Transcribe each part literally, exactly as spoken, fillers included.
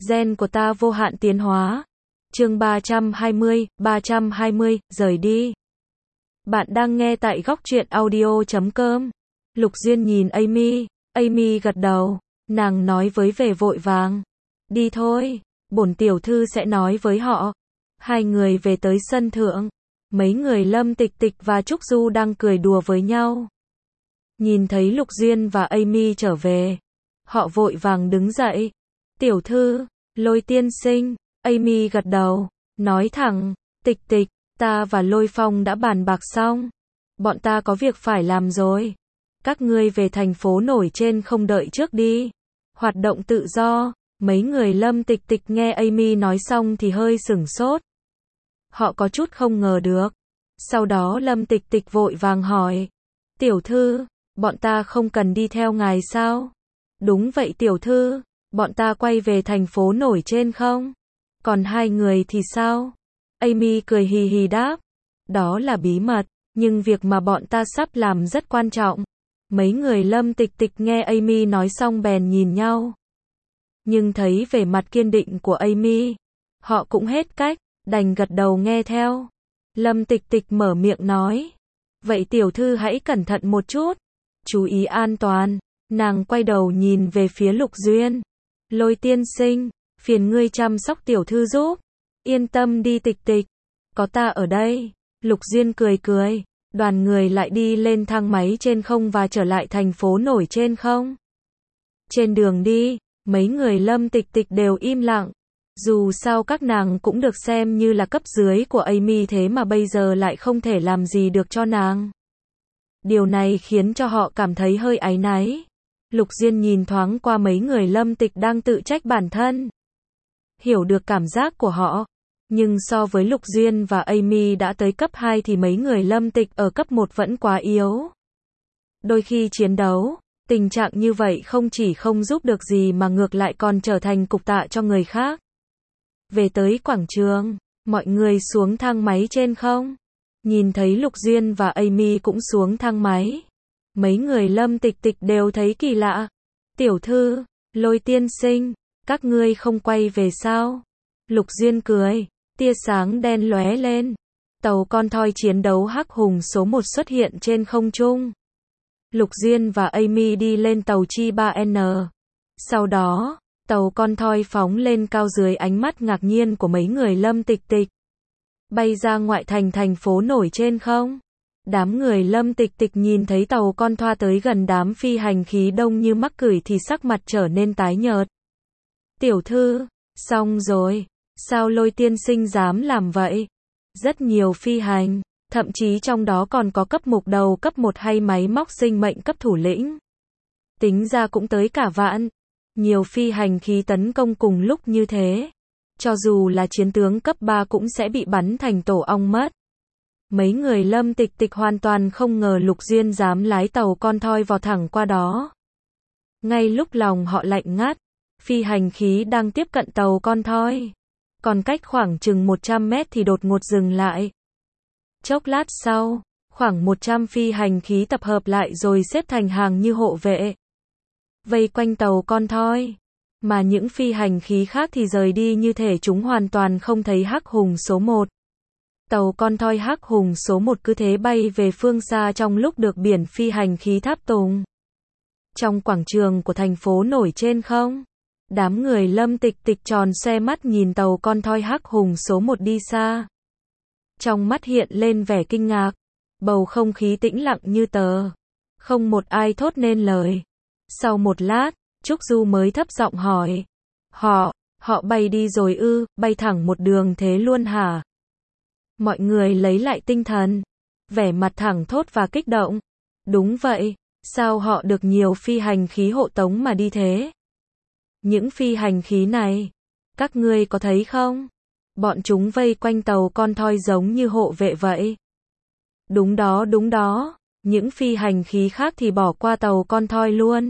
Gen của ta vô hạn tiến hóa. Chương ba trăm hai mươi, ba trăm hai mươi, rời đi. Bạn đang nghe tại góc truyện audio chấm com. Lục Duyên nhìn Amy, Amy gật đầu, nàng nói với vẻ vội vàng. Đi thôi, bổn tiểu thư sẽ nói với họ. Hai người về tới sân thượng, mấy người Lâm Tịch Tịch và Trúc Du đang cười đùa với nhau. Nhìn thấy Lục Duyên và Amy trở về, họ vội vàng đứng dậy. Tiểu thư, Lôi tiên sinh, Amy gật đầu, nói thẳng, Tịch Tịch, ta và Lôi Phong đã bàn bạc xong. Bọn ta có việc phải làm rồi. Các ngươi về thành phố nổi trên không đợi trước đi. Hoạt động tự do. Mấy người Lâm Tịch Tịch nghe Amy nói xong thì hơi sửng sốt. Họ có chút không ngờ được. Sau đó Lâm Tịch Tịch vội vàng hỏi. Tiểu thư, bọn ta không cần đi theo ngài sao? Đúng vậy tiểu thư, bọn ta quay về thành phố nổi trên không? Còn hai người thì sao? Amy cười hì hì đáp. Đó là bí mật, nhưng việc mà bọn ta sắp làm rất quan trọng. Mấy người Lâm Tịch Tịch nghe Amy nói xong bèn nhìn nhau. Nhưng thấy vẻ mặt kiên định của Amy, họ cũng hết cách, đành gật đầu nghe theo. Lâm Tịch Tịch mở miệng nói. Vậy tiểu thư hãy cẩn thận một chút. Chú ý an toàn. Nàng quay đầu nhìn về phía Lục Duyên. Lôi tiên sinh, phiền ngươi chăm sóc tiểu thư giúp. Yên tâm đi Tịch Tịch. Có ta ở đây. Lục Duyên cười cười. Đoàn người lại đi lên thang máy trên không và trở lại thành phố nổi trên không. Trên đường đi, mấy người Lâm Tịch Tịch đều im lặng. Dù sao các nàng cũng được xem như là cấp dưới của Amy, thế mà bây giờ lại không thể làm gì được cho nàng. Điều này khiến cho họ cảm thấy hơi áy náy. Lục Duyên nhìn thoáng qua mấy người Lâm Tịch đang tự trách bản thân. Hiểu được cảm giác của họ. Nhưng so với Lục Duyên và Amy đã tới cấp hai thì mấy người Lâm Tịch ở cấp một vẫn quá yếu. Đôi khi chiến đấu, tình trạng như vậy không chỉ không giúp được gì mà ngược lại còn trở thành cục tạ cho người khác. Về tới quảng trường, mọi người xuống thang máy trên không. Nhìn thấy Lục Duyên và Amy cũng xuống thang máy. Mấy người Lâm Tịch Tịch đều thấy kỳ lạ. Tiểu thư, Lôi tiên sinh, các ngươi không quay về sao? Lục Duyên cười, tia sáng đen lóe lên. Tàu con thoi chiến đấu Hắc Hùng số một xuất hiện trên không trung. Lục Duyên và Amy đi lên tàu Chi ba N. Sau đó, tàu con thoi phóng lên cao dưới ánh mắt ngạc nhiên của mấy người Lâm Tịch Tịch. Bay ra ngoại thành thành phố nổi trên không. Đám người Lâm Tịch Tịch nhìn thấy tàu con thoa tới gần đám phi hành khí đông như mắc cửi thì sắc mặt trở nên tái nhợt. Tiểu thư, xong rồi, sao Lôi tiên sinh dám làm vậy? Rất nhiều phi hành, thậm chí trong đó còn có cấp mục đầu cấp một hay máy móc sinh mệnh cấp thủ lĩnh. Tính ra cũng tới cả vạn. Nhiều phi hành khí tấn công cùng lúc như thế. Cho dù là chiến tướng cấp ba cũng sẽ bị bắn thành tổ ong mất. Mấy người Lâm Tịch Tịch hoàn toàn không ngờ Lục Duyên dám lái tàu con thoi vọt thẳng qua đó. Ngay lúc lòng họ lạnh ngắt, phi hành khí đang tiếp cận tàu con thoi. Còn cách khoảng chừng một trăm mét thì đột ngột dừng lại. Chốc lát sau, khoảng một trăm phi hành khí tập hợp lại rồi xếp thành hàng như hộ vệ. Vây quanh tàu con thoi. Mà những phi hành khí khác thì rời đi như thể chúng hoàn toàn không thấy Hắc Hùng số một. Tàu con thoi Hắc Hùng số một cứ thế bay về phương xa trong lúc được biển phi hành khí tháp tùng. Trong quảng trường của thành phố nổi trên không, đám người Lâm Tịch Tịch tròn xoe mắt nhìn tàu con thoi Hắc Hùng số một đi xa. Trong mắt hiện lên vẻ kinh ngạc, bầu không khí tĩnh lặng như tờ. Không một ai thốt nên lời. Sau một lát, Trúc Du mới thấp giọng hỏi. Họ, họ bay đi rồi ư, bay thẳng một đường thế luôn hả? Mọi người lấy lại tinh thần. Vẻ mặt thẳng thốt và kích động. Đúng vậy, sao họ được nhiều phi hành khí hộ tống mà đi thế? Những phi hành khí này, các ngươi có thấy không? Bọn chúng vây quanh tàu con thoi giống như hộ vệ vậy. Đúng đó đúng đó, những phi hành khí khác thì bỏ qua tàu con thoi luôn.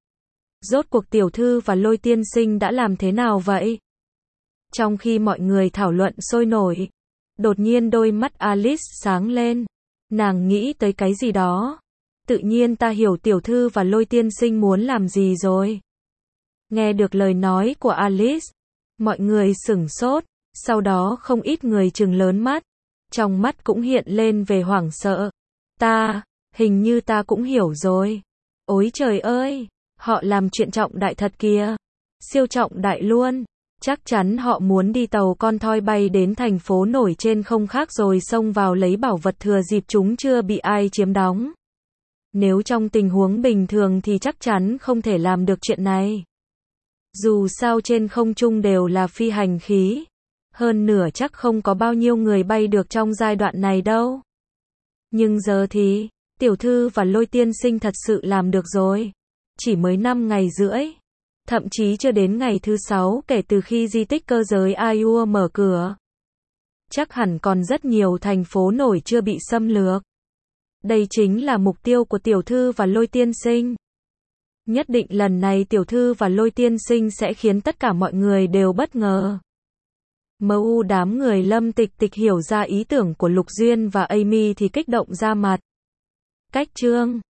Rốt cuộc tiểu thư và Lôi tiên sinh đã làm thế nào vậy? Trong khi mọi người thảo luận sôi nổi, đột nhiên đôi mắt Alice sáng lên. Nàng nghĩ tới cái gì đó. Tự nhiên ta hiểu tiểu thư và Lôi tiên sinh muốn làm gì rồi. Nghe được lời nói của Alice, Mọi người sửng sốt, sau đó không ít người trừng lớn mắt, trong mắt cũng hiện lên về hoảng sợ. Ta, hình như ta cũng hiểu rồi. Ôi trời ơi, họ làm chuyện trọng đại thật kìa. Siêu trọng đại luôn. Chắc chắn họ muốn đi tàu con thoi bay đến thành phố nổi trên không khác rồi xông vào lấy bảo vật thừa dịp chúng chưa bị ai chiếm đóng. Nếu trong tình huống bình thường thì chắc chắn không thể làm được chuyện này. Dù sao trên không trung đều là phi hành khí. Hơn nửa chắc không có bao nhiêu người bay được trong giai đoạn này đâu. Nhưng giờ thì, tiểu thư và Lôi tiên sinh thật sự làm được rồi. Chỉ mới năm ngày rưỡi. Thậm chí chưa đến ngày thứ sáu kể từ khi di tích cơ giới Aiur mở cửa. Chắc hẳn còn rất nhiều thành phố nổi chưa bị xâm lược. Đây chính là mục tiêu của tiểu thư và Lôi tiên sinh. Nhất định lần này tiểu thư và Lôi tiên sinh sẽ khiến tất cả mọi người đều bất ngờ. em u đám người Lâm Tịch Tịch hiểu ra ý tưởng của Lục Duyên và Amy thì kích động ra mặt. Cách chương